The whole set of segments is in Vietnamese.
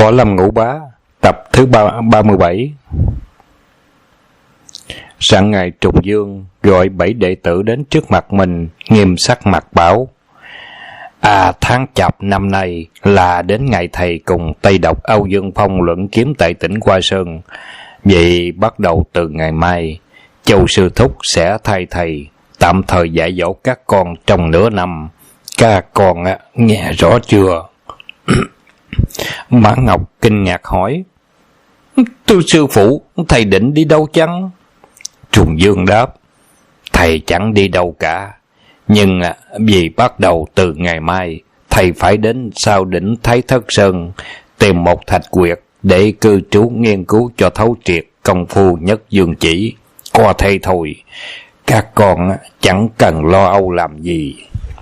Võ Lâm Ngũ Bá, tập thứ 37. Sáng ngày Trùng Dương gọi 7 đệ tử đến trước mặt mình, nghiêm sắc mặt bảo: tháng Chạp năm nay là đến ngày thầy cùng Tây Độc Âu Dương Phong luận kiếm tại tỉnh Hoa Sơn. Vậy bắt đầu từ ngày mai, Châu sư thúc sẽ thay thầy tạm thời dạy dỗ các con trong nửa năm. Các con nghe rõ chưa? Mã Ngọc kinh ngạc hỏi: Thưa sư phụ, thầy định đi đâu chăng? Trùng Dương đáp: Thầy chẳng đi đâu cả, nhưng vì bắt đầu từ ngày mai, thầy phải đến sau đỉnh Thái Thất Sơn tìm một thạch quyệt để cư trú nghiên cứu cho thấu triệt công phu Nhất Dương Chỉ. Có thế thôi, các con chẳng cần lo âu làm gì.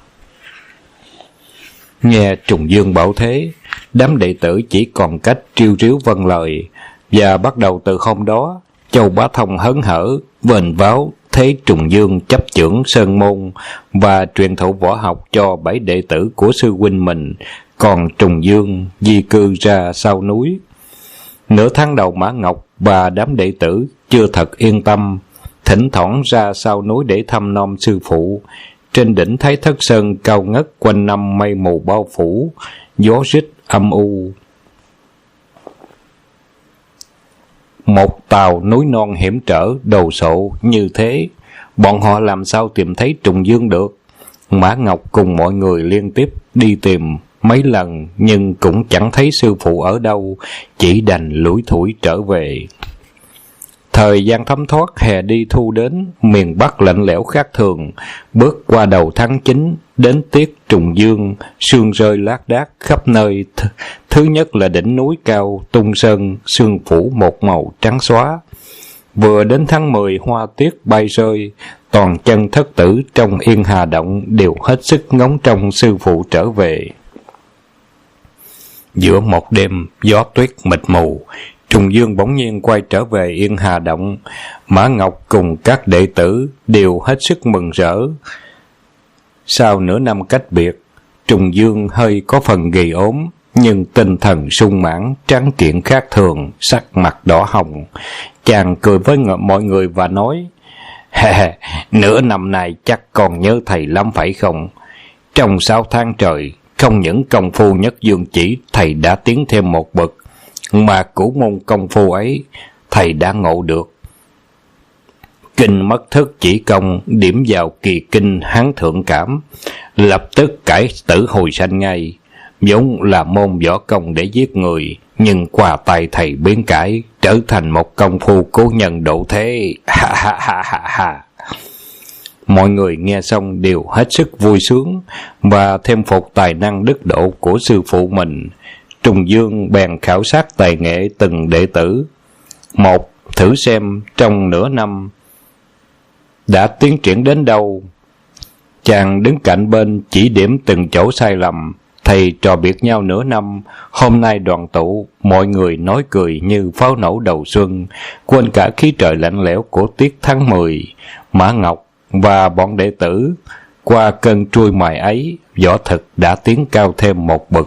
Nghe Trùng Dương bảo thế, đám đệ tử chỉ còn cách triêu ríu vâng lời. Và bắt đầu từ hôm đó, Châu Bá Thông hớn hở vênh váo thấy Trùng Dương chấp chưởng sơn môn và truyền thụ võ học cho 7 đệ tử của sư huynh mình, còn Trùng Dương di cư ra sau núi. Nửa tháng đầu, Mã Ngọc và đám đệ tử chưa thật yên tâm, thỉnh thoảng ra sau núi để thăm nom sư phụ. Trên đỉnh Thái Thất Sơn cao ngất, quanh năm mây mù bao phủ, gió rít âm u. Một tàu núi non hiểm trở đồ sộ như thế, bọn họ làm sao tìm thấy Trùng Dương được? Mã Ngọc cùng mọi người liên tiếp đi tìm mấy lần, nhưng cũng chẳng thấy sư phụ ở đâu, chỉ đành lủi thủi trở về. Thời gian thấm thoát, hè đi thu đến, miền Bắc lạnh lẽo khác thường. Bước qua đầu tháng 9, đến tiết Trùng Dương, sương rơi lác đác khắp nơi. Thứ nhất là đỉnh núi cao Tung Sơn, sương phủ một màu trắng xóa. Vừa đến tháng 10, hoa tuyết bay rơi, toàn chân thất tử trong Yên Hà Động đều hết sức ngóng trông sư phụ trở về. Giữa một đêm gió tuyết mịt mù, Trùng Dương bỗng nhiên quay trở về Yên Hà Động. Mã Ngọc cùng các đệ tử đều hết sức mừng rỡ. Sau nửa năm cách biệt, Trùng Dương hơi có phần gầy ốm, nhưng tinh thần sung mãn, tráng kiện khác thường, sắc mặt đỏ hồng. Chàng cười với mọi người và nói: Nửa năm nay chắc còn nhớ thầy lắm phải không? Trong 6 tháng trời, không những công phu Nhất Dương Chỉ thầy đã tiến thêm một bậc, mà cửu môn công phu ấy thầy đã ngộ được. Kinh Mất Thức Chỉ Công điểm vào kỳ kinh Hán Thượng Cảm, lập tức cải tử hồi sanh ngay. Vốn là môn võ công để giết người, nhưng qua tay thầy biến cải, trở thành một công phu cố nhân độ thế. Mọi người nghe xong đều hết sức vui sướng và thêm phục tài năng đức độ của sư phụ mình. Trùng Dương bèn khảo sát tài nghệ từng đệ tử một, thử xem trong nửa năm đã tiến triển đến đâu. Chàng đứng cạnh bên chỉ điểm từng chỗ sai lầm. Thầy trò biệt nhau nửa năm, hôm nay đoàn tụ, mọi người nói cười như pháo nổ đầu xuân, quên cả khí trời lạnh lẽo của tiết tháng 10. Mã Ngọc và bọn đệ tử qua cơn trui mài ấy, võ thực đã tiến cao thêm một bậc.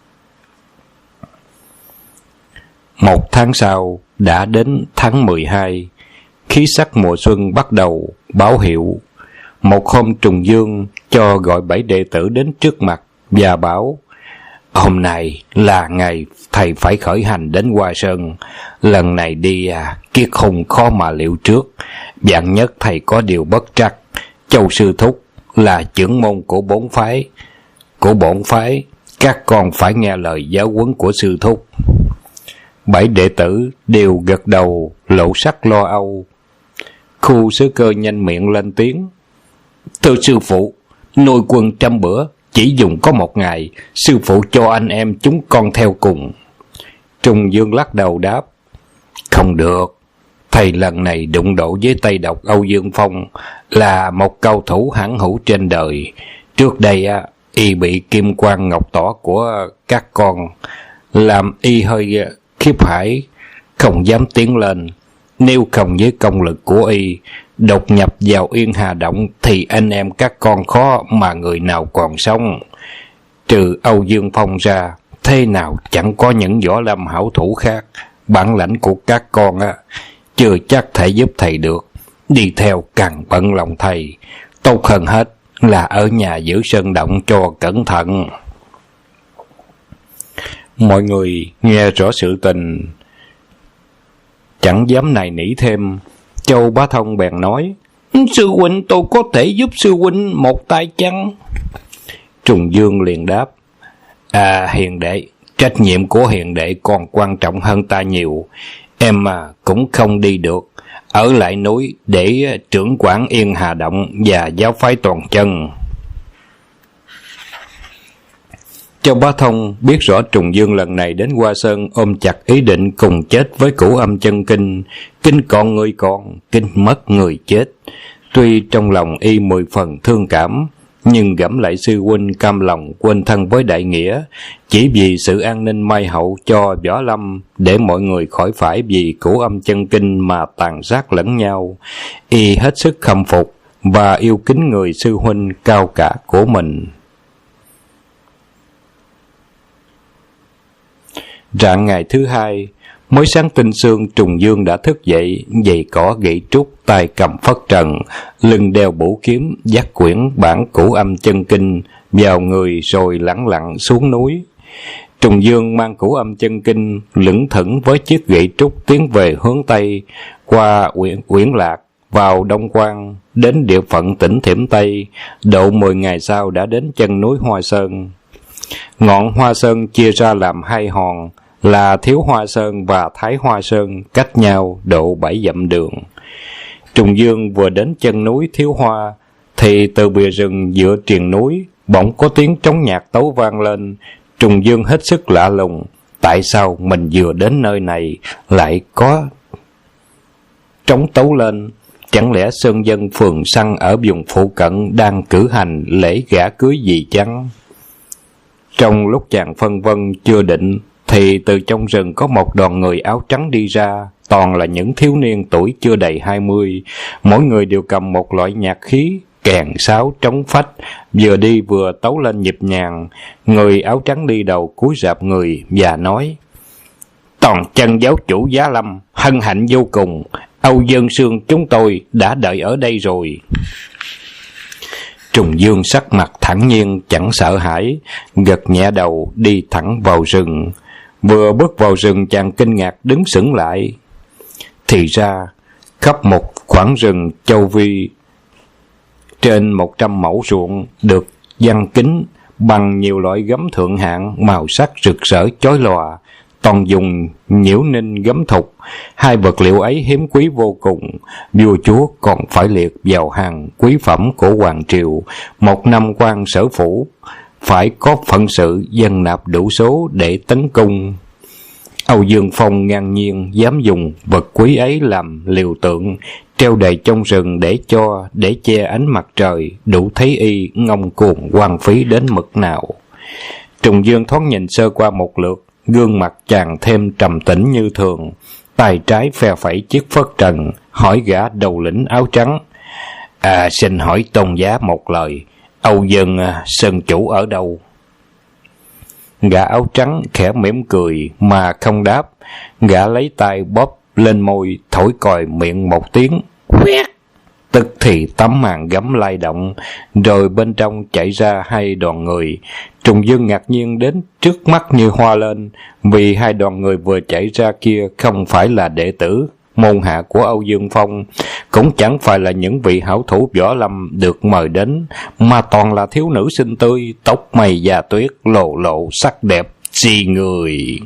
Một tháng sau, đã đến tháng 12, khí sắc mùa xuân bắt đầu báo hiệu. Một hôm, Trùng Dương cho gọi 7 đệ tử đến trước mặt và bảo: Hôm nay là ngày thầy phải khởi hành đến Hoa Sơn. Lần này đi kiết hùng khó mà liệu trước. Vạn nhất thầy có điều bất trắc, Châu sư thúc là trưởng môn của bổn phái, các con phải nghe lời giáo huấn của sư thúc. 7 đệ tử đều gật đầu, lộ sắc lo âu. Khu Sứ Cơ nhanh miệng lên tiếng: Thưa sư phụ, nuôi quân 100 bữa chỉ dùng có 1 ngày, sư phụ cho anh em chúng con theo cùng. Trùng Dương lắc đầu đáp: Không được, thầy lần này đụng độ với Tây Độc Âu Dương Phong là một cao thủ hãn hữu trên đời. Trước đây y bị kim quan ngọc tỏ của các con làm y hơi khiếp hải, không dám tiến lên. Nếu không với công lực của y đột nhập vào Yên Hà Động thì anh em các con khó mà người nào còn sống. Trừ Âu Dương Phong ra thế nào chẳng có những võ lâm hảo thủ khác. Bản lãnh của các con chưa chắc thể giúp thầy được. Đi theo càng bận lòng thầy. Tốt hơn hết là ở nhà giữ sơn động cho cẩn thận. Mọi người nghe rõ sự tình, chẳng dám nài nỉ thêm. Châu Bá Thông bèn nói: sư huynh, tôi có thể giúp sư huynh một tay chăng? Trùng Dương liền đáp: hiền đệ, trách nhiệm của hiền đệ còn quan trọng hơn ta nhiều. Em cũng không đi được, ở lại núi để trưởng quản Yên Hà Động và giáo phái toàn chân. Châu Bá Thông biết rõ Trùng Dương lần này đến Hoa Sơn ôm chặt ý định cùng chết với Cửu Âm Chân Kinh. Kinh còn người còn, kinh mất người chết. Tuy trong lòng y 10 phần thương cảm, nhưng gẫm lại sư huynh cam lòng quên thân với đại nghĩa, chỉ vì sự an ninh mai hậu cho võ lâm, để mọi người khỏi phải vì Cửu Âm Chân Kinh mà tàn sát lẫn nhau. Y hết sức khâm phục và yêu kính người sư huynh cao cả của mình. Rạng ngày thứ hai, mới sáng tinh sương, Trùng Dương đã thức dậy, giày cỏ gậy trúc, tay cầm phất trần, lưng đeo bổ kiếm, dắt quyển bản Cửu Âm Chân Kinh vào người rồi lẳng lặng xuống núi. Trùng Dương mang Cửu Âm Chân Kinh lững thững với chiếc gậy trúc tiến về hướng Tây, qua Uyển Lạc, vào Đông Quan, đến địa phận tỉnh Thiểm Tây. Độ 10 ngày sau đã đến chân núi Hoa Sơn. Ngọn Hoa Sơn chia ra làm 2 hòn là Thiếu Hoa Sơn và Thái Hoa Sơn, cách nhau độ 7 dặm đường. Trùng Dương vừa đến chân núi Thiếu Hoa thì từ bìa rừng giữa triền núi bỗng có tiếng trống nhạc tấu vang lên. Trùng Dương hết sức lạ lùng, tại sao mình vừa đến nơi này lại có trống tấu lên? Chẳng lẽ sơn dân phường Săn ở vùng phụ cận đang cử hành lễ gả cưới gì chăng? Trong lúc chàng phân vân chưa định thì từ trong rừng có một đoàn người áo trắng đi ra, toàn là những thiếu niên tuổi chưa đầy 20, mỗi người đều cầm một loại nhạc khí, kèn, sáo, trống phách, vừa đi vừa tấu lên nhịp nhàng. Người áo trắng đi đầu cúi rạp người và nói: toàn chân giáo chủ Giá Lâm, hân hạnh vô cùng, Âu Dương Sương chúng tôi đã đợi ở đây rồi. Trùng Dương sắc mặt thản nhiên, chẳng sợ hãi, gật nhẹ đầu đi thẳng vào rừng. Vừa bước vào rừng, chàng kinh ngạc đứng sững lại. Thì ra khắp một khoảng rừng châu vi trên 100 mẫu ruộng được giăng kính bằng nhiều loại gấm thượng hạng màu sắc rực rỡ chói lòa, toàn dùng nhiễu ninh gấm thục. 2 vật liệu ấy hiếm quý vô cùng, vua chúa còn phải liệt vào hàng quý phẩm của hoàng triều. Một năm quan sở phủ phải có phận sự dân nạp đủ số để tấn công. Âu Dương Phong ngang nhiên dám dùng vật quý ấy làm liều tượng, treo đầy trong rừng để che ánh mặt trời, đủ thấy y ngông cuồng hoang phí đến mực nào. Trùng Dương thoáng nhìn sơ qua một lượt, gương mặt chàng thêm trầm tĩnh như thường, tay trái phe phẩy chiếc phất trần, hỏi gã đầu lĩnh áo trắng: xin hỏi tôn giá một lời, Âu Dương Sơn chủ ở đâu? Gã áo trắng khẽ mỉm cười mà không đáp. Gã lấy tay bóp lên môi, thổi còi miệng một tiếng quét, tức thì tấm màn gấm lay động, rồi bên trong chạy ra 2 đoàn người. Trùng Dương ngạc nhiên đến trước mắt như hoa lên, vì 2 đoàn người vừa chạy ra kia không phải là đệ tử môn hạ của Âu Dương Phong, cũng chẳng phải là những vị hảo thủ võ lâm được mời đến, mà toàn là thiếu nữ xinh tươi, tóc mây da tuyết, lộ lộ sắc đẹp si người.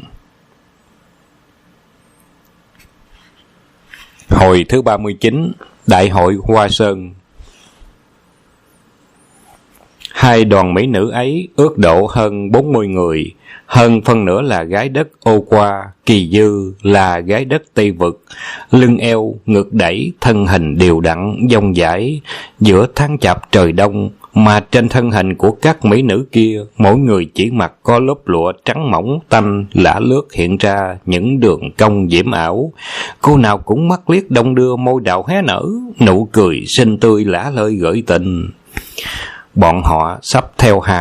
Hồi thứ 39, Đại hội Hoa Sơn. 2 đoàn mỹ nữ ấy ước độ hơn 40 người, hơn phân nửa là gái đất Ô Qua, kỳ dư là gái đất Tây Vực. Lưng eo, ngực đẩy, thân hình đều đặn, dong dãi. Giữa tháng chạp trời đông, mà trên thân hình của các mỹ nữ kia, mỗi người chỉ mặc có lớp lụa trắng mỏng tanh, lả lướt hiện ra những đường cong diễm ảo. Cô nào cũng mắt liếc đông đưa, môi đào hé nở, nụ cười xinh tươi lả lơi gợi tình. Bọn họ sắp theo hàng một,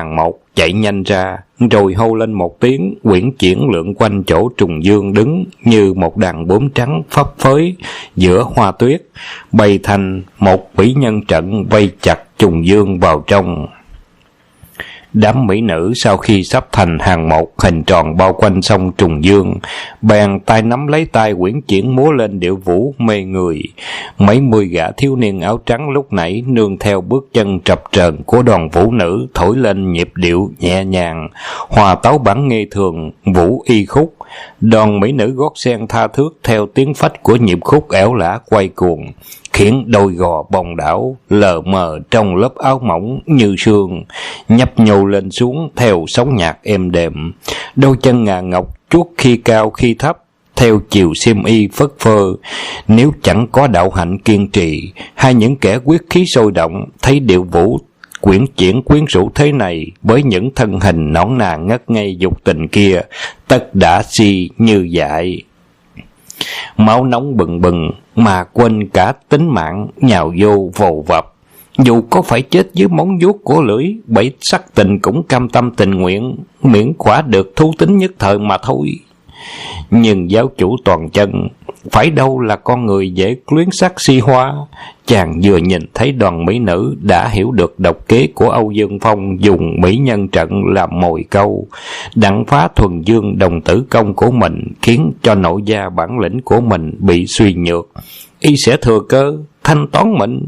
chạy nhanh ra, rồi hô lên một tiếng, uyển chuyển lượn quanh chỗ Trùng Dương đứng như một đàn bướm trắng phấp phới giữa hoa tuyết, bày thành một mỹ nhân trận vây chặt Trùng Dương vào trong. Đám mỹ nữ sau khi sắp thành hàng một hình tròn bao quanh sông Trùng Dương, bèn tay nắm lấy tay uyển chuyển múa lên điệu vũ mê người. Mấy mươi gã thiếu niên áo trắng lúc nãy nương theo bước chân trập trờn của đoàn vũ nữ thổi lên nhịp điệu nhẹ nhàng, hòa tấu bản nghi thường, vũ y khúc. Đoàn mỹ nữ gót sen tha thước theo tiếng phách của nhịp khúc ẻo lả quay cuồng, khiến đôi gò bồng đảo lờ mờ trong lớp áo mỏng như sương, nhấp nhô lên xuống theo sóng nhạc êm đềm. Đôi chân ngà ngọc chuốt khi cao khi thấp theo chiều xiêm y phất phơ. Nếu chẳng có đạo hạnh kiên trì hay những kẻ quyết khí sôi động, thấy điệu vũ quyển chuyển quyến rũ thế này với những thân hình nõn nà ngất ngây dục tình kia, tất đã si như dại. Máu nóng bừng bừng mà quên cả tính mạng, nhào vô vồ vập. Dù có phải chết dưới móng vuốt của lưỡi, bảy sắc tình cũng cam tâm tình nguyện, miễn khỏa được thú tính nhất thời mà thôi. Nhưng giáo chủ toàn chân, phải đâu là con người dễ luyến sắc si hoa. Chàng vừa nhìn thấy đoàn mỹ nữ đã hiểu được độc kế của Âu Dương Phong dùng mỹ nhân trận làm mồi câu, đặng phá thuần dương đồng tử công của mình, khiến cho nội gia bản lĩnh của mình bị suy nhược. Y sẽ thừa cơ thanh toán mình.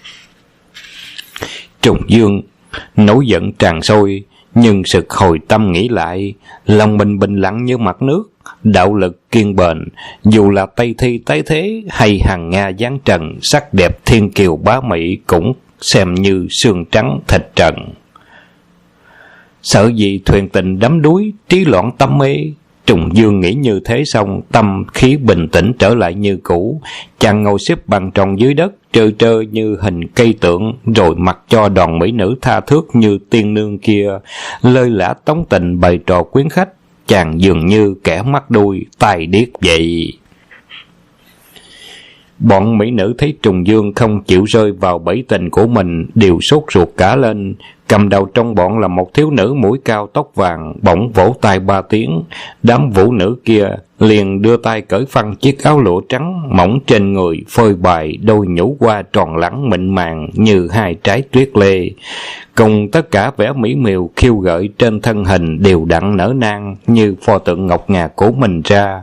Trùng Dương nổi giận tràn sôi, nhưng sực hồi tâm nghĩ lại, lòng mình bình lặng như mặt nước, đạo lực kiên bền. Dù là Tây Thi tái thế hay Hằng Nga giáng trần, sắc đẹp thiên kiều bá mỹ cũng xem như xương trắng thịt trần. Sợ gì thuyền tình đắm đuối, trí loạn tâm mê. Trùng Dương nghĩ như thế xong, tâm khí bình tĩnh trở lại như cũ. Chàng ngồi xếp bằng tròn dưới đất, trơ trơ như hình cây tượng, rồi mặc cho đoàn mỹ nữ tha thước như tiên nương kia lơi lả tống tình bày trò quyến khách. Chàng dường như kẻ mắt đuôi tai điếc vậy. Bọn mỹ nữ thấy Trùng Dương không chịu rơi vào bẫy tình của mình, đều sốt ruột cả lên. Cầm đầu trong bọn là một thiếu nữ mũi cao tóc vàng, bỗng vỗ tay 3 tiếng. Đám vũ nữ kia liền đưa tay cởi phăng chiếc áo lụa trắng mỏng trên người, phơi bày đôi nhũ hoa tròn lẳng mịn màng như hai trái tuyết lê, cùng tất cả vẻ mỹ miều khiêu gợi trên thân hình đều đặn nở nang như pho tượng ngọc ngà của mình ra,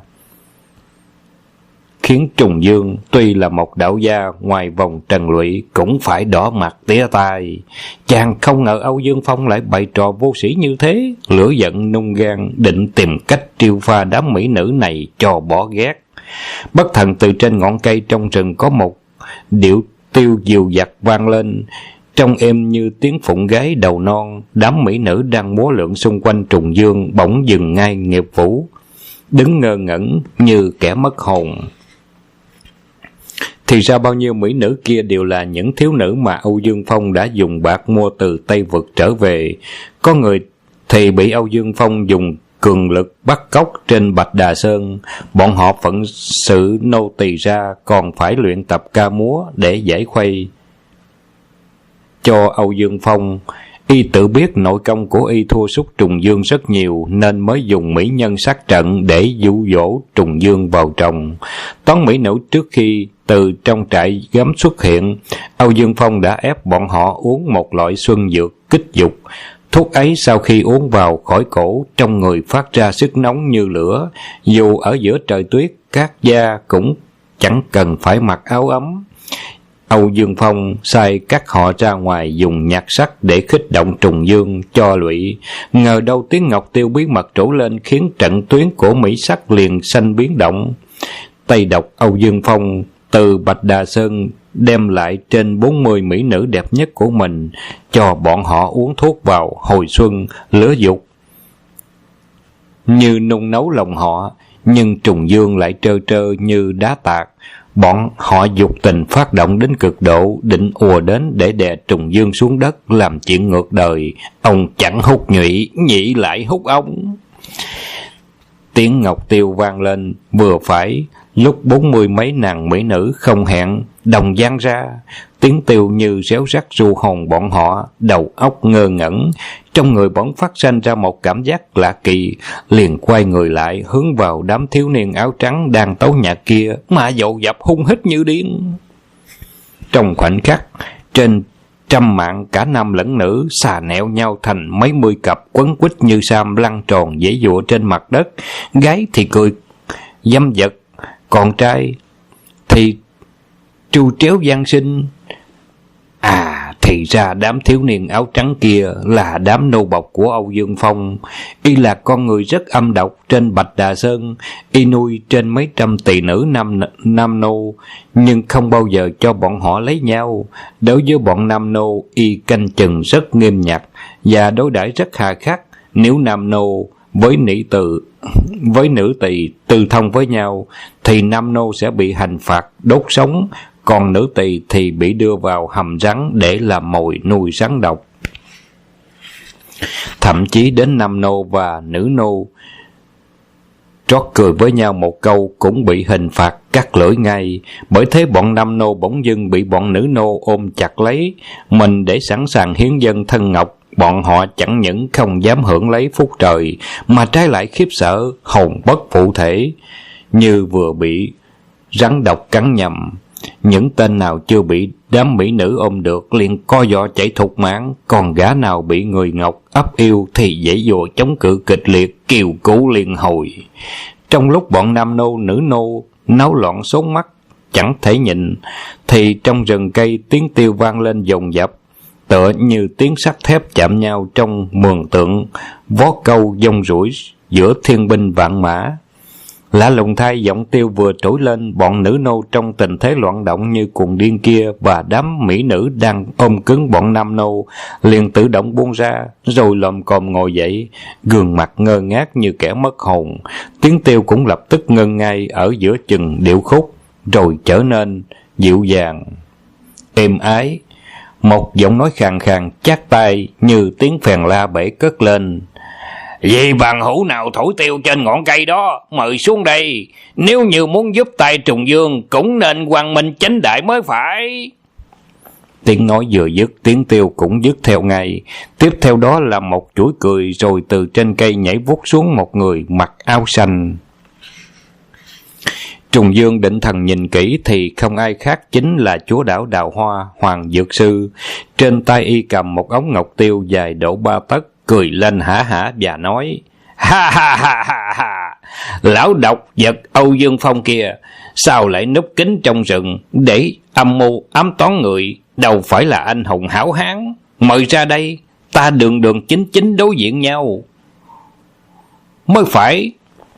khiến Trùng Dương tuy là một đạo gia ngoài vòng trần lụy cũng phải đỏ mặt tía tai. Chàng không ngờ Âu Dương Phong lại bày trò vô sĩ như thế, lửa giận nung gan, định tìm cách triêu pha đám mỹ nữ này cho bỏ ghét. Bất thần từ trên ngọn cây trong rừng có một điệu tiêu dịu dặt vang lên, trong êm như tiếng phụng gái đầu non. Đám mỹ nữ đang múa lượn xung quanh Trùng Dương bỗng dừng ngay nghiệp vũ, đứng ngơ ngẩn như kẻ mất hồn. Thì ra bao nhiêu mỹ nữ kia đều là những thiếu nữ mà Âu Dương Phong đã dùng bạc mua từ Tây Vực trở về. Có người thì bị Âu Dương Phong dùng cường lực bắt cóc trên Bạch Đà Sơn. Bọn họ phận sự nô tỳ ra, còn phải luyện tập ca múa để giải khuây cho Âu Dương Phong. Y tự biết nội công của y thua sút Trùng Dương rất nhiều, nên mới dùng mỹ nhân sát trận để dụ dỗ Trùng Dương vào trong. Toán mỹ nữ trước khi từ trong trại gấm xuất hiện, Âu Dương Phong đã ép bọn họ uống một loại xuân dược kích dục. Thuốc ấy sau khi uống vào khỏi cổ, trong người phát ra sức nóng như lửa. Dù ở giữa trời tuyết, cát da cũng chẳng cần phải mặc áo ấm. Âu Dương Phong sai các họ ra ngoài dùng nhạc sắc để khích động Trùng Dương cho lụy. Ngờ đâu tiếng ngọc tiêu bí mật trổ lên, khiến trận tuyến của mỹ sắc liền sanh biến động. Tây độc Âu Dương Phong từ Bạch Đà Sơn đem lại trên 40 mỹ nữ đẹp nhất của mình, cho bọn họ uống thuốc vào hồi xuân, lửa dục như nung nấu lòng họ. Nhưng Trùng Dương lại trơ trơ như đá tạc. Bọn họ dục tình phát động đến cực độ, định ùa đến để đè Trùng Dương xuống đất, làm chuyện ngược đời. Ông chẳng hút nhụy, nhị lại hút ông. Tiếng ngọc tiêu vang lên vừa phải, Lúc 40 mấy nàng mỹ nữ không hẹn đồng gian ra, tiếng tiêu như réo rắt ru hồn bọn họ, đầu óc ngơ ngẩn, trong người bỗng phát sinh ra một cảm giác lạ kỳ, liền quay người lại hướng vào đám thiếu niên áo trắng đang tấu nhạc kia mà dồn dập hung hít như điên. Trong khoảnh khắc, trên trăm mạng cả nam lẫn nữ xà nẹo nhau thành mấy mươi cặp quấn quýt như sam lăn tròn giãy giụa trên mặt đất, gái thì cười dâm dật, còn trai thì tru tréo gian sinh. Thì ra đám thiếu niên áo trắng kia là đám nô bộc của Âu Dương Phong. Y là con người rất âm độc trên Bạch Đà Sơn, y nuôi trên mấy trăm tỳ nữ nam nô, nhưng không bao giờ cho bọn họ lấy nhau. Đối với bọn nam nô, y canh chừng rất nghiêm ngặt và đối đãi rất hà khắc. Nếu nam nô với nữ tỳ tư thông với nhau thì nam nô sẽ bị hành phạt đốt sống, còn nữ tỳ thì bị đưa vào hầm rắn để làm mồi nuôi rắn độc. Thậm chí đến nam nô và nữ nô trót cười với nhau một câu cũng bị hình phạt cắt lưỡi ngay. Bởi thế bọn nam nô bỗng dưng bị bọn nữ nô ôm chặt lấy mình để sẵn sàng hiến dâng thân ngọc. Bọn họ chẳng những không dám hưởng lấy phúc trời, mà trái lại khiếp sợ, hồn bất phụ thể, như vừa bị rắn độc cắn nhầm. Những tên nào chưa bị đám mỹ nữ ôm được liền co giò chạy thục mạng, còn gã nào bị người ngọc ấp yêu thì giãy giụa chống cự kịch liệt, kiều cứu liên hồi. Trong lúc bọn nam nô nữ nô náo loạn sốn mắt chẳng thể nhịn, thì trong rừng cây tiếng tiêu vang lên dồn dập, tựa như tiếng sắt thép chạm nhau trong mường tượng vó câu dông rủi giữa thiên binh vạn mã. Lạ lùng thay, giọng tiêu vừa trỗi lên, bọn nữ nô trong tình thế loạn động như cuồng điên kia và đám mỹ nữ đang ôm cứng bọn nam nô liền tự động buông ra, rồi lồm cồm ngồi dậy, gương mặt ngơ ngác như kẻ mất hồn. Tiếng tiêu cũng lập tức ngưng ngay ở giữa chừng điệu khúc, rồi trở nên dịu dàng êm ái. Một giọng nói khàn khàn chát tai như tiếng phèn la bể cất lên: "Vì bằng hữu nào thổi tiêu trên ngọn cây đó, mời xuống đây. Nếu như muốn giúp tay Trùng Dương, cũng nên quang minh chánh đại mới phải." Tiếng nói vừa dứt, tiếng tiêu cũng dứt theo ngay. Tiếp theo đó là một chuỗi cười, rồi từ trên cây nhảy vút xuống một người mặc áo xanh. Trùng Dương định thần nhìn kỹ thì không ai khác chính là chúa đảo Đào Hoa, Hoàng Dược Sư. Trên tay y cầm một ống ngọc tiêu dài độ 3 tấc, cười lên hả hả và nói: "Ha ha ha ha ha, lão độc vật Âu Dương Phong kia, sao lại núp kín trong rừng để âm mưu ám toán người, đâu phải là anh hùng hảo hán. Mời ra đây, ta đường đường chính chính đối diện nhau mới phải."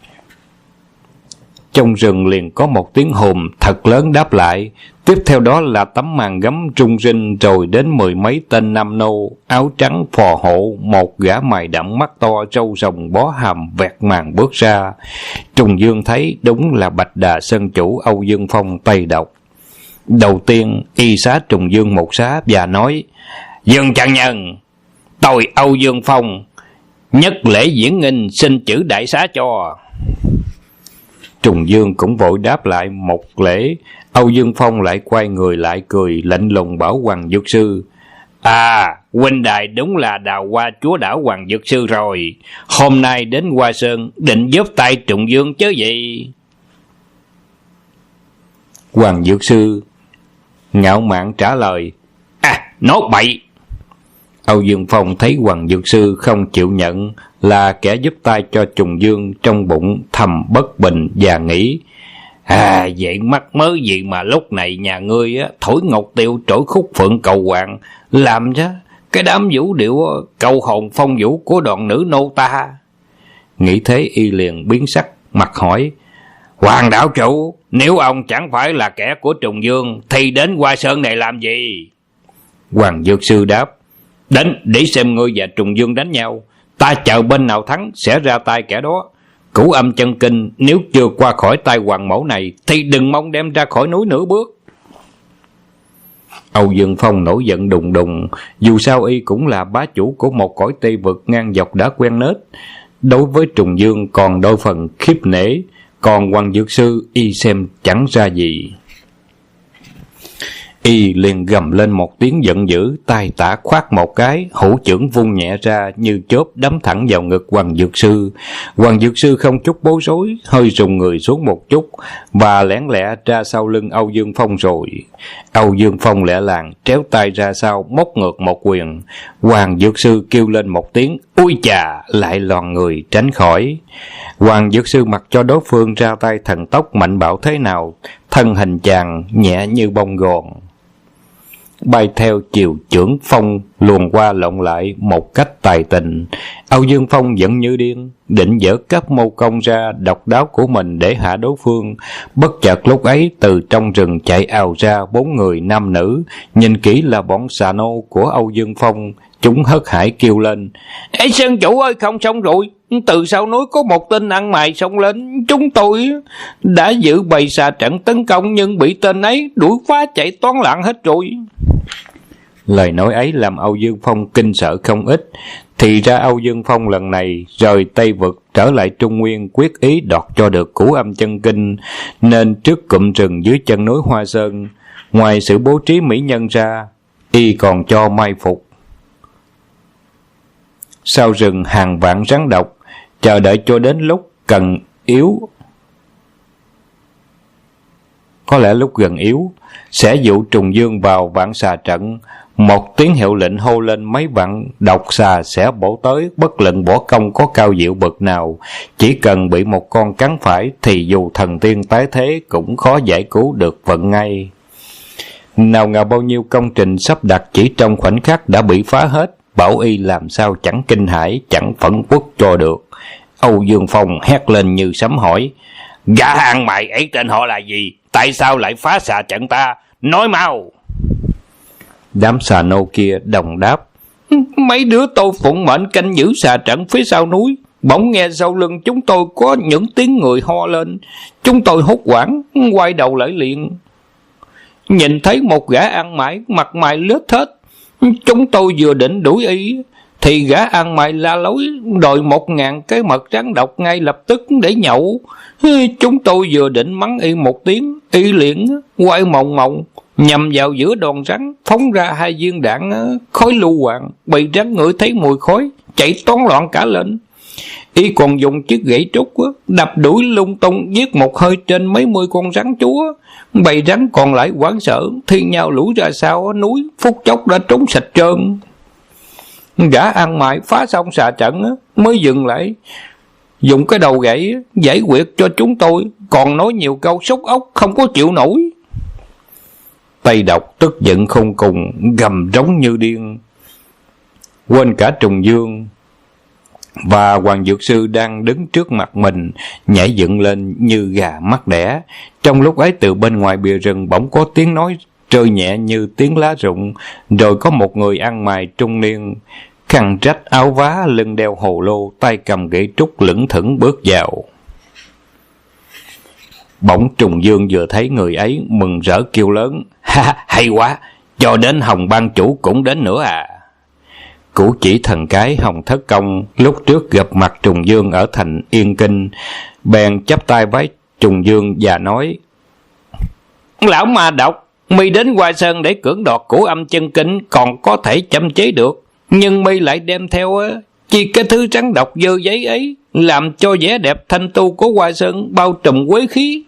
Trong rừng liền có một tiếng hùm thật lớn đáp lại. Tiếp theo đó là tấm màn gấm rung rinh, rồi đến 10 mấy tên nam nô áo trắng phò hộ, một gã mày đậm mắt to râu rồng bó hàm vẹt màn bước ra. Trùng Dương thấy đúng là Bạch Đà Sơn chủ Âu Dương Phong Tây Độc. Đầu tiên y xá Trùng Dương một xá và nói: "Dương chân nhân, tôi Âu Dương Phong nhất lễ diễn nghinh, xin chữ đại xá cho." Trùng Dương cũng vội đáp lại một lễ. Âu Dương Phong lại quay người lại cười lạnh lùng bảo Hoàng Dược Sư: "Huynh đài đúng là Đào Hoa chúa đảo Hoàng Dược Sư rồi. Hôm nay đến Hoa Sơn định giúp tay Trùng Dương chứ gì?" Hoàng Dược Sư ngạo mạn trả lời: "Nói bậy." Âu Dương Phong thấy Hoàng Dược Sư không chịu nhận là kẻ giúp tay cho Trùng Dương, trong bụng thầm bất bình và nghĩ: vậy mắc mớ gì mà lúc này nhà ngươi thổi ngọc tiêu trỗi khúc phượng cầu hoàng, làm cho cái đám vũ điệu cầu hồn phong vũ của đoàn nữ nô ta. Nghĩ thế y liền biến sắc mặt hỏi: "Hoàng đảo chủ, nếu ông chẳng phải là kẻ của Trùng Dương thì đến Hoa Sơn này làm gì?" Hoàng Dược Sư đáp: "Đến để xem ngươi và Trùng Dương đánh nhau, ta chờ bên nào thắng sẽ ra tay kẻ đó. Cửu âm chân kinh nếu chưa qua khỏi tay hoàng mẫu này thì đừng mong đem ra khỏi núi nửa bước." Âu Dương Phong nổi giận đùng đùng. Dù sao y cũng là bá chủ của một cõi Tây vực ngang dọc đã quen nết. Đối với Trùng Dương còn đôi phần khiếp nể, Còn Hoàng Dược Sư y xem chẳng ra gì. Y liền gầm lên một tiếng giận dữ, tay tả khoát một cái, hữu chưởng vung nhẹ ra như chớp đấm thẳng vào ngực Hoàng Dược Sư. Hoàng Dược Sư không chút bối rối, hơi rùng người xuống một chút và lẻn lẹ ra sau lưng Âu Dương Phong rồi. Âu Dương Phong lẹ làng tréo tay ra sau, móc ngược một quyền. Hoàng Dược Sư kêu lên một tiếng ui chà, lại loàn người tránh khỏi. Hoàng Dược Sư mặc cho đối phương ra tay thần tốc mạnh bạo thế nào, thân hình chàng nhẹ như bông gòn, bay theo chiều chưởng phong luồn qua lộn lại một cách tài tình. Âu Dương Phong giận như điên, định dở các mâu công ra độc đáo của mình để hạ đối phương. Bất chợt lúc ấy từ trong rừng chạy ào ra 4 người nam nữ, nhìn kỹ là bọn xà nô của Âu Dương Phong. Chúng hớt hải kêu lên: Ê Sơn chủ ơi, không xong rồi, từ sau núi có một tên ăn mày xông lên, chúng tôi đã giữ bầy xà trận tấn công nhưng bị tên ấy đuổi phá chạy toán loạn hết rồi. Lời nói ấy làm Âu Dương Phong kinh sợ không ít. Thì ra Âu Dương Phong lần này rời Tây Vực trở lại Trung Nguyên, quyết ý đoạt cho được Cửu Âm Chân Kinh, nên trước cụm rừng dưới chân núi Hoa Sơn, ngoài sự bố trí mỹ nhân ra, y còn cho mai phục sau rừng hàng vạn rắn độc, chờ đợi cho đến lúc cần yếu, có lẽ lúc gần yếu, sẽ dụ Trùng Dương vào vạn xà trận. Một tiếng hiệu lệnh hô lên, mấy vạn độc xà sẽ bổ tới, bất luận võ công có cao diệu bậc nào, chỉ cần bị một con cắn phải thì dù thần tiên tái thế cũng khó giải cứu được vận ngay. Nào ngờ bao nhiêu công trình sắp đặt chỉ trong khoảnh khắc đã bị phá hết. Bảo y làm sao chẳng kinh hãi, chẳng phẫn uất cho được. Âu Dương Phong hét lên như sấm hỏi: Gã ăn mày ấy tên họ là gì? Tại sao lại phá xà trận ta? Nói mau! Đám xà nô kia đồng đáp: Mấy đứa tôi phụng mệnh canh giữ xà trận phía sau núi, bỗng nghe sau lưng chúng tôi có những tiếng người ho lên. Chúng tôi hốt hoảng quay đầu lại liền, nhìn thấy một gã ăn mày mặt mày lết hết. Chúng tôi vừa định đuổi y thì gã ăn mày la lối đòi 1000 cái mật rắn độc ngay lập tức để nhậu. Chúng tôi vừa định mắng y một tiếng, y liền quay mòng mòng nhằm vào giữa đòn rắn, phóng ra 2 viên đạn khói lưu hoàng. Bị rắn ngửi thấy mùi khói chạy toán loạn cả lên. Y còn dùng chiếc gậy trúc đập đuổi lung tung, giết một hơi trên mấy mươi con rắn chúa. Bầy rắn còn lại hoảng sợ thi nhau lủi ra sau núi, phút chốc đã trốn sạch trơn. Gã ăn mày phá xong xà trận mới dừng lại, dùng cái đầu gậy giải quyết cho chúng tôi, còn nói nhiều câu sốc ốc không có chịu nổi. Tây Độc tức giận không cùng, gầm rống như điên, quên cả Trùng Dương và Hoàng Dược Sư đang đứng trước mặt mình, nhảy dựng lên như gà mắc đẻ. Trong lúc ấy từ bên ngoài bìa rừng bỗng có tiếng nói rơi nhẹ như tiếng lá rụng, rồi có một người ăn mày trung niên, khăn rách áo vá, lưng đeo hồ lô, tay cầm gậy trúc lững thững bước vào. Bỗng Trùng Dương vừa thấy người ấy mừng rỡ kêu lớn: Ha, hay quá, cho đến Hồng ban chủ cũng đến nữa à. Cũ chỉ thần cái Hồng Thất Công lúc trước gặp mặt Trùng Dương ở thành Yên Kinh, bèn chắp tay với Trùng Dương và nói: Lão ma độc, mi đến Hoa Sơn để cưỡng đoạt Cửu Âm Chân Kinh còn có thể châm chế được, nhưng mi lại đem theo chỉ cái thứ rắn độc dơ giấy ấy, làm cho vẻ đẹp thanh tu của Hoa Sơn bao trùm quế khí,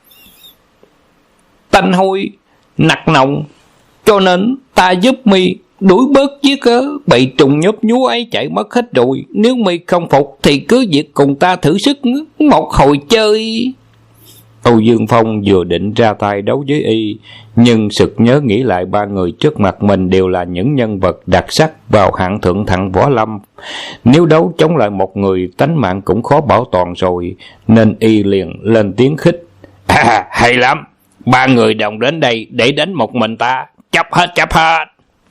tanh hôi nặc nồng, cho nên ta giúp mi đuổi bớt chiếc bầy trùng nhấp nhúa ấy chạy mất hết rồi. Nếu mi không phục thì cứ việc cùng ta thử sức một hồi chơi. Âu Dương Phong vừa định ra tay đấu với y, nhưng sực nhớ nghĩ lại 3 người trước mặt mình đều là những nhân vật đặc sắc vào hạng thượng thặng võ lâm, nếu đấu chống lại một người tánh mạng cũng khó bảo toàn rồi, nên y liền lên tiếng khích: Hay lắm, 3 người đồng đến đây để đánh một mình ta, chấp hết, chấp hết.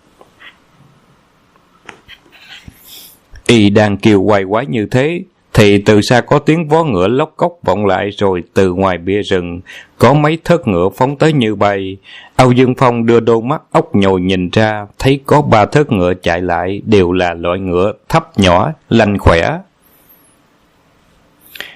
Y đang kêu quay quái như thế thì từ xa có tiếng vó ngựa lóc cóc vọng lại, rồi từ ngoài bìa rừng có mấy thớt ngựa phóng tới như bay. Âu Dương Phong đưa đôi mắt ốc nhồi nhìn ra, thấy có 3 thớt ngựa chạy lại, đều là loại ngựa thấp nhỏ lanh khỏe.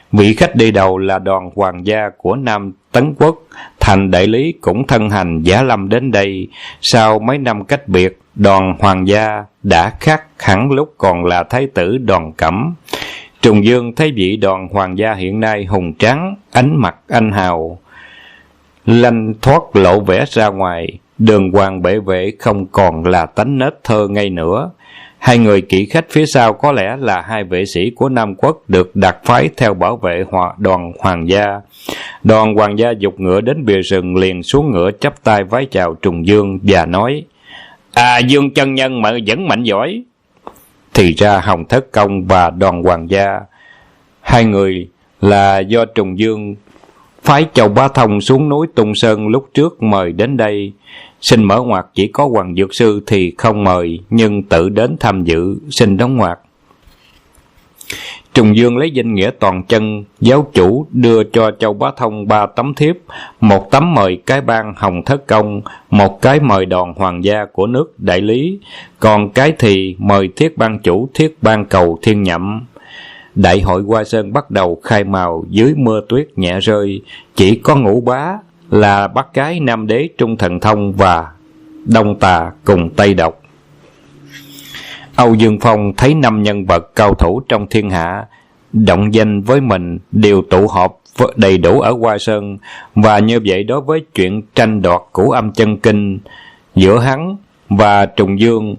Vị khách đi đầu là đoàn hoàng gia của Nam Tấn Quốc. Thành đại lý cũng thân hành giá lâm đến đây. Sau mấy năm cách biệt, đoàn hoàng gia đã khác hẳn lúc còn là thái tử Đoàn Cẩm. Trùng Dương thấy vị đoàn hoàng gia hiện nay hùng tráng, ánh mặt anh hào, lanh thoát lộ vẻ ra ngoài, đường hoàng bệ vệ không còn là tánh nết thơ ngây nữa. Hai người kỵ khách phía sau có lẽ là hai vệ sĩ của Nam Quốc được đặc phái theo bảo vệ đoàn hoàng gia. Đoàn hoàng gia giục ngựa đến bìa rừng, liền xuống ngựa chắp tay vái chào Trùng Dương và nói: Dương chân nhân mà vẫn mạnh giỏi. Thì ra Hồng Thất Công và đoàn hoàng gia, hai người là do Trùng Dương phái Châu Bá Thông xuống núi Tung Sơn lúc trước mời đến đây. Xin mở ngoặt chỉ có Hoàng Dược Sư thì không mời, nhưng tự đến tham dự, xin đóng ngoặt. Trùng Dương lấy danh nghĩa toàn chân giáo chủ đưa cho Châu Bá Thông 3 tấm thiếp, một tấm mời cái bang Hồng Thất Công, một cái mời đoàn hoàng gia của nước đại lý, còn cái thì mời Thiết Ban Chủ Thiết Ban Cầu Thiên Nhậm. Đại hội Hoa Sơn bắt đầu khai mào dưới mưa tuyết nhẹ rơi, chỉ có Ngũ Bá là bác gái Nam Đế Trung Thần Thông và Đông Tà cùng Tây Độc. Âu Dương Phong thấy 5 nhân vật cao thủ trong thiên hạ động danh với mình đều tụ họp đầy đủ ở Hoa Sơn, và như vậy đối với chuyện tranh đoạt Cửu Âm Chân Kinh giữa hắn và Trùng Dương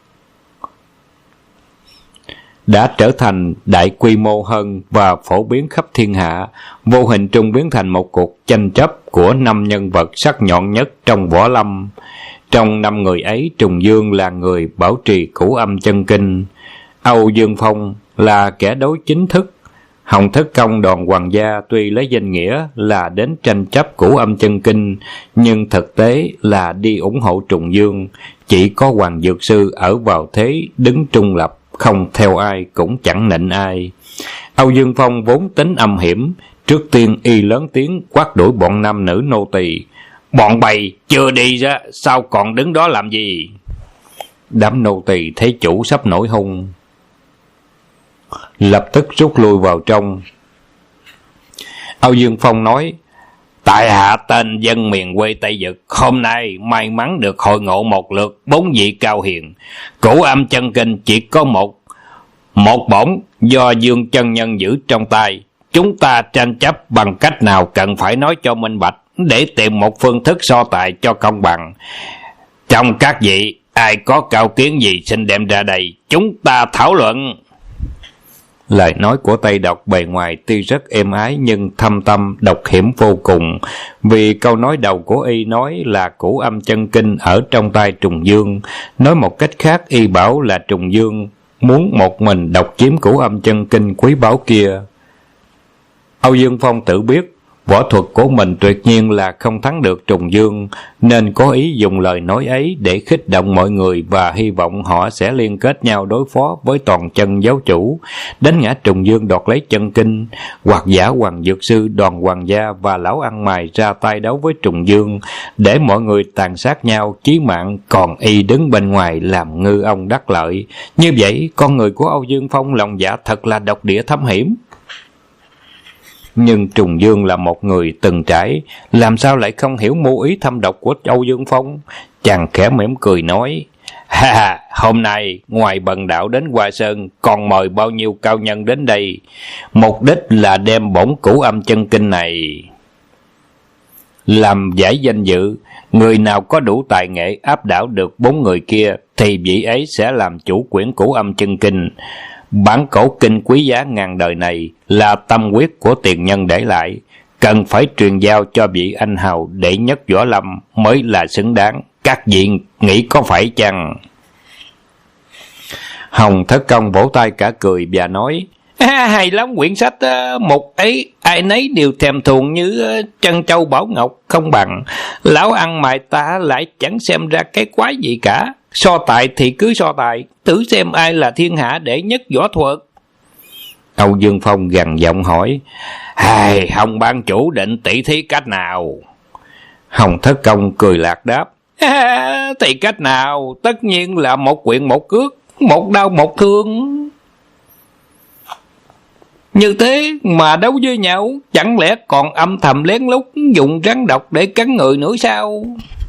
đã trở thành đại quy mô hơn và phổ biến khắp thiên hạ, vô hình trung biến thành một cuộc tranh chấp của 5 nhân vật sắc nhọn nhất trong võ lâm. Trong 5 người ấy, Trùng Dương là người bảo trì Cửu Âm Chân Kinh, Âu Dương Phong là kẻ đối chính thức, Hồng Thất Công đoàn hoàng gia tuy lấy danh nghĩa là đến tranh chấp Cửu Âm Chân Kinh, nhưng thực tế là đi ủng hộ Trùng Dương. Chỉ có Hoàng Dược Sư ở vào thế đứng trung lập, không theo ai cũng chẳng nịnh ai. Âu Dương Phong vốn tính âm hiểm, trước tiên y lớn tiếng quát đuổi bọn nam nữ nô tỳ: "Bọn bầy chưa đi ra, sao còn đứng đó làm gì?" Đám nô tỳ thấy chủ sắp nổi hung, lập tức rút lui vào trong. Âu Dương Phong nói: "Tại hạ tên dân miền quê Tây Vực, hôm nay may mắn được hội ngộ một lượt 4 vị cao hiền. Cửu Âm Chân Kinh chỉ có một bổn do Dương chân nhân giữ trong tay. Chúng ta tranh chấp bằng cách nào cần phải nói cho minh bạch, để tìm một phương thức so tài cho công bằng. Trong các vị, ai có cao kiến gì xin đem ra đây, chúng ta thảo luận." Lời nói của Tây Độc bề ngoài tuy rất êm ái nhưng thâm tâm độc hiểm vô cùng, vì câu nói đầu của y nói là Cửu Âm Chân Kinh ở trong tay Trùng Dương. Nói một cách khác, y bảo là Trùng Dương muốn một mình độc chiếm Cửu Âm Chân Kinh quý báu kia. Âu Dương Phong tự biết võ thuật của mình tuyệt nhiên là không thắng được Trùng Dương, nên có ý dùng lời nói ấy để khích động mọi người và hy vọng họ sẽ liên kết nhau đối phó với toàn chân giáo chủ, đánh ngã Trùng Dương đoạt lấy chân kinh, hoặc giả Hoàng Dược Sư, đoàn hoàng gia và lão ăn mày ra tay đấu với Trùng Dương, để mọi người tàn sát nhau chí mạng, còn y đứng bên ngoài làm ngư ông đắc lợi. Như vậy, con người của Âu Dương Phong lòng dạ thật là độc địa thâm hiểm. Nhưng Trùng Dương là một người từng trải, làm sao lại không hiểu mưu ý thâm độc của Âu Dương Phong? Chàng khẽ mỉm cười nói: "Ha, hôm nay ngoài bần đạo đến Hoa Sơn, còn mời bao nhiêu cao nhân đến đây. Mục đích là đem bổn Cửu Âm Chân Kinh này làm giải danh dự. Người nào có đủ tài nghệ áp đảo được 4 người kia, thì vị ấy sẽ làm chủ quyển Cửu Âm Chân Kinh. Bản cổ kinh quý giá ngàn đời này là tâm huyết của tiền nhân để lại, cần phải truyền giao cho vị anh hào đệ nhất võ lâm mới là xứng đáng. Các vị nghĩ có phải chăng?" Hồng Thất Công vỗ tay cả cười và nói: "Hay lắm, quyển sách mục ấy ai nấy đều thèm thuồng như trân châu bảo ngọc, không bằng. Lão ăn mày ta lại chẳng xem ra cái quái gì cả. So tài thì cứ so tài, thử xem ai là thiên hạ đệ nhất võ thuật." Âu Dương Phong gằn giọng hỏi: "Hồng ban chủ định tỷ thí cách nào?" Hồng Thất Công cười lạc đáp: "Thì cách nào? Tất nhiên là một quyện một cước, một đao một thương." Như thế mà đấu với nhau, chẳng lẽ còn âm thầm lén lút dùng rắn độc để cắn người nữa sao?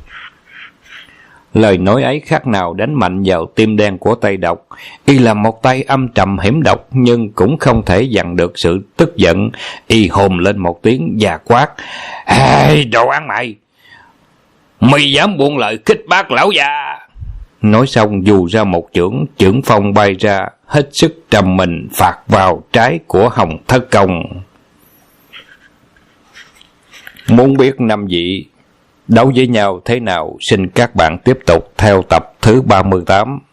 Lời nói ấy khác nào đánh mạnh vào tim đen của Tây Độc. Y là một tay âm trầm hiểm độc, nhưng cũng không thể dằn được sự tức giận. Y hồn lên một tiếng và quát: "Ê, đồ ăn mày! Mày dám buông lời khích bác lão già!" Nói xong dù ra một chưởng, chưởng phong bay ra, hết sức trầm mình phạt vào trái của Hồng Thất Công. Muốn biết năm vị đấu với nhau thế nào, xin các bạn tiếp tục theo tập thứ 38.